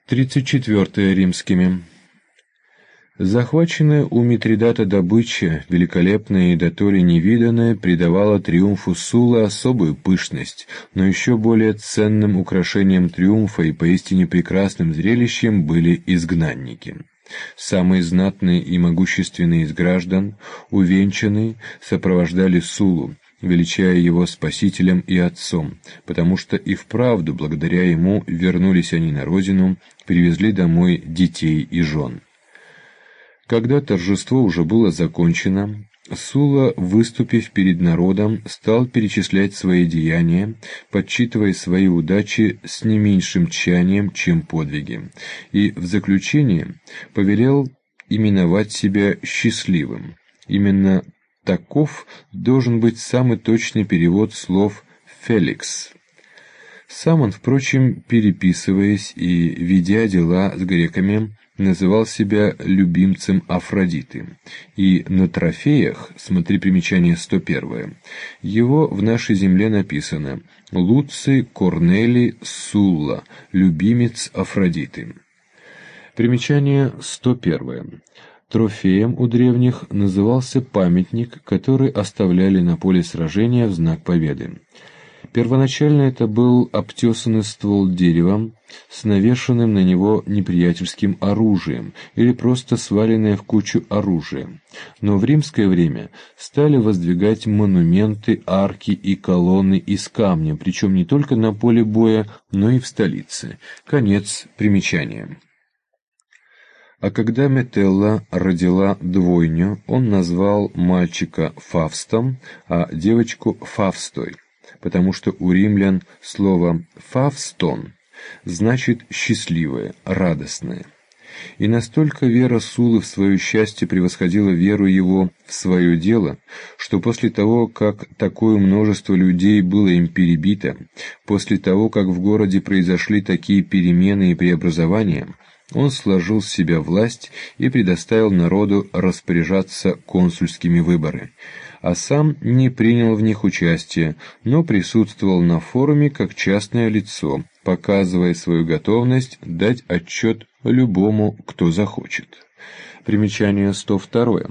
34 римскими. Захваченная у Митридата добыча, великолепная и доторе невиданная, придавала триумфу Суллы особую пышность, но еще более ценным украшением триумфа и поистине прекрасным зрелищем были изгнанники. Самые знатные и могущественные из граждан, увенчанные, сопровождали Суллу, величая его спасителем и отцом, потому что и вправду, благодаря ему, вернулись они на родину, привезли домой детей и жен. Когда торжество уже было закончено, Сулла, выступив перед народом, стал перечислять свои деяния, подсчитывая свои удачи с не меньшим тщанием, чем подвиги, и в заключение повелел именовать себя счастливым. Именно таков должен быть самый точный перевод слов «феликс». Сам он, впрочем, переписываясь и ведя дела с греками, называл себя любимцем Афродиты, и на трофеях, смотри примечание 101, его в нашей земле написано «Луций Корнелий Сулла, любимец Афродиты». Примечание 101. Трофеем у древних назывался памятник, который оставляли на поле сражения в знак победы. Первоначально это был обтесанный ствол дерева с навешанным на него неприятельским оружием или просто сваленное в кучу оружие. Но в римское время стали воздвигать монументы, арки и колонны из камня, причем не только на поле боя, но и в столице. Конец примечания. А когда Метелла родила двойню, он назвал мальчика Фавстом, а девочку Фавстой, потому что у римлян слово «фавстон» значит «счастливое», «радостное». И настолько вера Суллы в свое счастье превосходила веру его в свое дело, что после того, как такое множество людей было им перебито, после того, как в городе произошли такие перемены и преобразования, он сложил с себя власть и предоставил народу распоряжаться консульскими выборами, а сам не принял в них участие, но присутствовал на форуме как частное лицо, показывая свою готовность дать отчет любому, кто захочет. Примечание 102.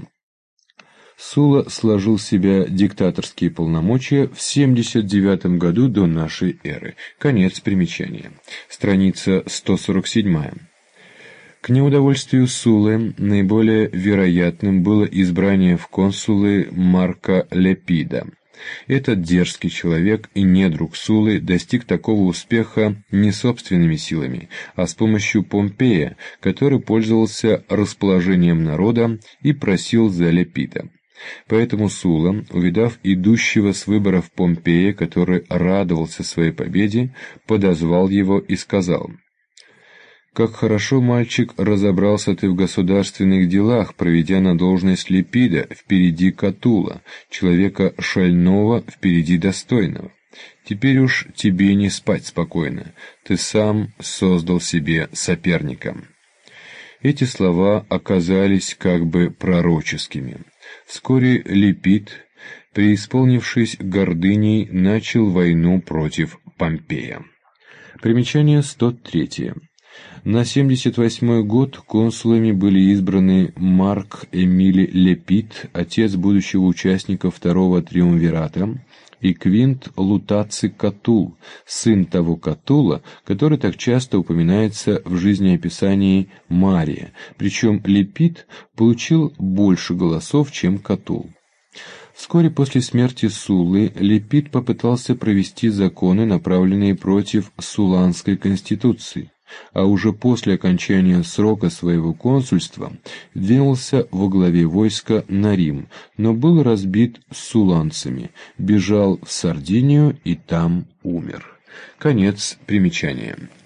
Сулла сложил в себя диктаторские полномочия в 79 году до нашей эры. Конец примечания. Страница 147. К неудовольствию Суллы наиболее вероятным было избрание в консулы Марка Лепида. Этот дерзкий человек и недруг Суллы достиг такого успеха не собственными силами, а с помощью Помпея, который пользовался расположением народа и просил за Лепида. Поэтому Сулла, увидав идущего с выборов Помпея, который радовался своей победе, подозвал его и сказал: «Как хорошо, мальчик, разобрался ты в государственных делах, проведя на должность Лепида впереди Катула, человека шального впереди достойного. Теперь уж тебе не спать спокойно, ты сам создал себе соперника». Эти слова оказались как бы пророческими. Вскоре Лепид, преисполнившись гордыней, начал войну против Помпея. Примечание 103. На 78-й год консулами были избраны Марк Эмилий Лепид, отец будущего участника второго триумвирата, и Квинт Лутаций Катул, сын того Катула, который так часто упоминается в жизнеописании Мария, причем Лепид получил больше голосов, чем Катул. Вскоре после смерти Суллы Лепид попытался провести законы, направленные против Сулланской конституции, а уже после окончания срока своего консульства двинулся во главе войска на Рим, но был разбит сулланцами, бежал в Сардинию и там умер. Конец примечания.